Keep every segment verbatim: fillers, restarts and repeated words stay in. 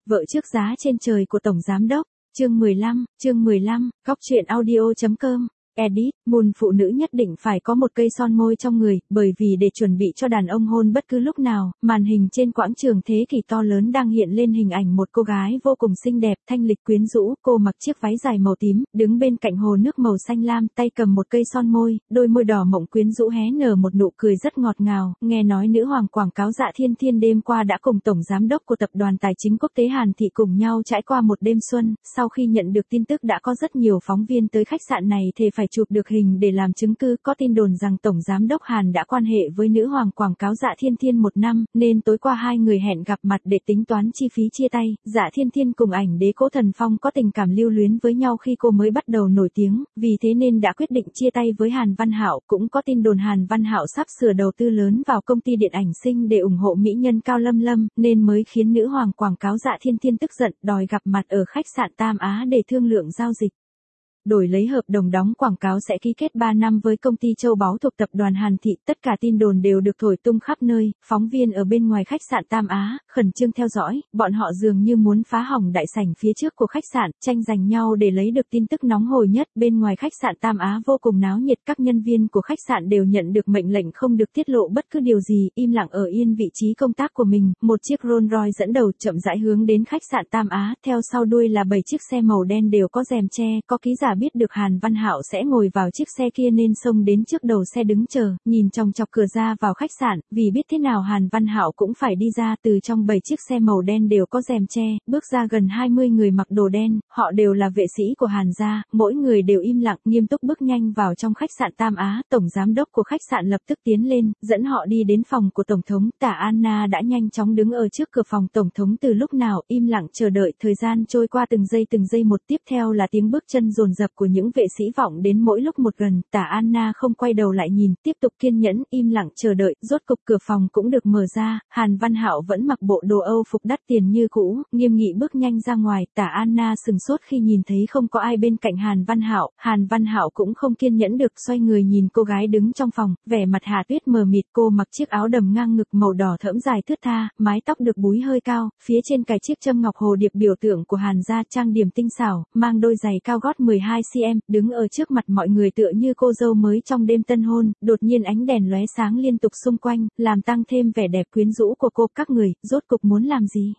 Vợ trước giá trên trời của Tổng Giám Đốc, chương mười lăm, chương mười lăm, góc truyện audio.com. Edit, mùn phụ nữ nhất định phải có một cây son môi trong người, bởi vì để chuẩn bị cho đàn ông hôn bất cứ lúc nào, màn hình trên quảng trường thế kỷ to lớn đang hiện lên hình ảnh một cô gái vô cùng xinh đẹp, thanh lịch quyến rũ, cô mặc chiếc váy dài màu tím, đứng bên cạnh hồ nước màu xanh lam, tay cầm một cây son môi, đôi môi đỏ mọng quyến rũ hé nở một nụ cười rất ngọt ngào. Nghe nói nữ hoàng quảng cáo Dạ Thiên Thiên đêm qua đã cùng tổng giám đốc của tập đoàn tài chính quốc tế Hàn Thị cùng nhau trải qua một đêm xuân, sau khi nhận được tin tức đã có rất nhiều phóng viên tới khách sạn này thề phải chụp được hình để làm chứng cứ. Có tin đồn rằng tổng giám đốc Hàn đã quan hệ với nữ hoàng quảng cáo Dạ Thiên Thiên một năm, nên tối qua hai người hẹn gặp mặt để tính toán chi phí chia tay. Dạ Thiên Thiên cùng ảnh đế Cố Thần Phong có tình cảm lưu luyến với nhau khi cô mới bắt đầu nổi tiếng, vì thế nên đã quyết định chia tay với Hàn Văn Hạo. Cũng có tin đồn Hàn Văn Hạo sắp sửa đầu tư lớn vào công ty điện ảnh Sinh để ủng hộ mỹ nhân Cao Lâm Lâm, nên mới khiến nữ hoàng quảng cáo Dạ Thiên Thiên tức giận, đòi gặp mặt ở khách sạn Tam Á để thương lượng giao dịch. Đổi lấy hợp đồng đóng quảng cáo sẽ ký kết ba năm với công ty châu báu thuộc tập đoàn Hàn Thị. Tất cả tin đồn đều được thổi tung khắp nơi, phóng viên ở bên ngoài khách sạn Tam Á khẩn trương theo dõi, bọn họ dường như muốn phá hỏng đại sảnh phía trước của khách sạn, tranh giành nhau để lấy được tin tức nóng hổi nhất. Bên ngoài khách sạn Tam Á vô cùng náo nhiệt, các nhân viên của khách sạn đều nhận được mệnh lệnh không được tiết lộ bất cứ điều gì, im lặng ở yên vị trí công tác của mình. Một chiếc Rolls Royce dẫn đầu chậm rãi hướng đến khách sạn Tam Á, theo sau đuôi là bảy chiếc xe màu đen đều có rèm che. Có ký giả biết được Hàn Văn Hạo sẽ ngồi vào chiếc xe kia nên xông đến trước đầu xe đứng chờ, nhìn chòng chọc cửa ra vào khách sạn, vì biết thế nào Hàn Văn Hạo cũng phải đi ra. Từ trong bảy chiếc xe màu đen đều có rèm che, bước ra gần hai mươi người mặc đồ đen, họ đều là vệ sĩ của Hàn gia, mỗi người đều im lặng, nghiêm túc bước nhanh vào trong khách sạn Tam Á. Tổng giám đốc của khách sạn lập tức tiến lên, dẫn họ đi đến phòng của tổng thống. Tả Anna đã nhanh chóng đứng ở trước cửa phòng tổng thống từ lúc nào, im lặng chờ đợi. Thời gian trôi qua từng giây từng giây một, tiếp theo là tiếng bước chân dồn dập của những vệ sĩ vọng đến mỗi lúc một gần. Tả Anna không quay đầu lại nhìn, tiếp tục kiên nhẫn im lặng chờ đợi. Rốt cục cửa phòng cũng được mở ra, Hàn Văn Hạo vẫn mặc bộ đồ Âu phục đắt tiền như cũ, nghiêm nghị bước nhanh ra ngoài. Tả Anna sừng sốt khi nhìn thấy không có ai bên cạnh Hàn Văn Hạo. Hàn Văn Hạo cũng không kiên nhẫn được, xoay người nhìn cô gái đứng trong phòng, vẻ mặt Hà Tuyết mờ mịt. Cô mặc chiếc áo đầm ngang ngực màu đỏ thẫm dài thướt tha, mái tóc được búi hơi cao, phía trên cài chiếc châm ngọc hồ điệp biểu tượng của Hàn gia, trang điểm tinh xảo, mang đôi giày cao gót mười hai xăng-ti-mét, đứng ở trước mặt mọi người tựa như cô dâu mới trong đêm tân hôn. Đột nhiên ánh đèn lóe sáng liên tục xung quanh, làm tăng thêm vẻ đẹp quyến rũ của cô. Các người, rốt cục muốn làm gì?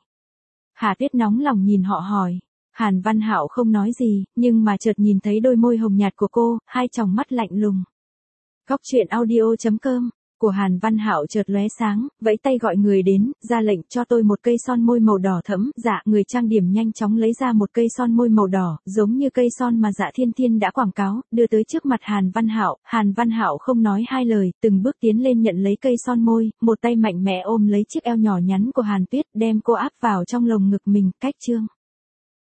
Hà Tuyết nóng lòng nhìn họ hỏi. Hàn Văn Hạo không nói gì, nhưng mà chợt nhìn thấy đôi môi hồng nhạt của cô, hai tròng mắt lạnh lùng. Góc truyện audio.com của Hàn Văn Hạo chợt lóe sáng, vẫy tay gọi người đến, ra lệnh cho tôi một cây son môi màu đỏ thẫm. Dạ, người trang điểm nhanh chóng lấy ra một cây son môi màu đỏ, giống như cây son mà Dạ Thiên Thiên đã quảng cáo, đưa tới trước mặt Hàn Văn Hạo. Hàn Văn Hạo không nói hai lời, từng bước tiến lên nhận lấy cây son môi, một tay mạnh mẽ ôm lấy chiếc eo nhỏ nhắn của Hàn Tuyết, đem cô áp vào trong lồng ngực mình. Cách chương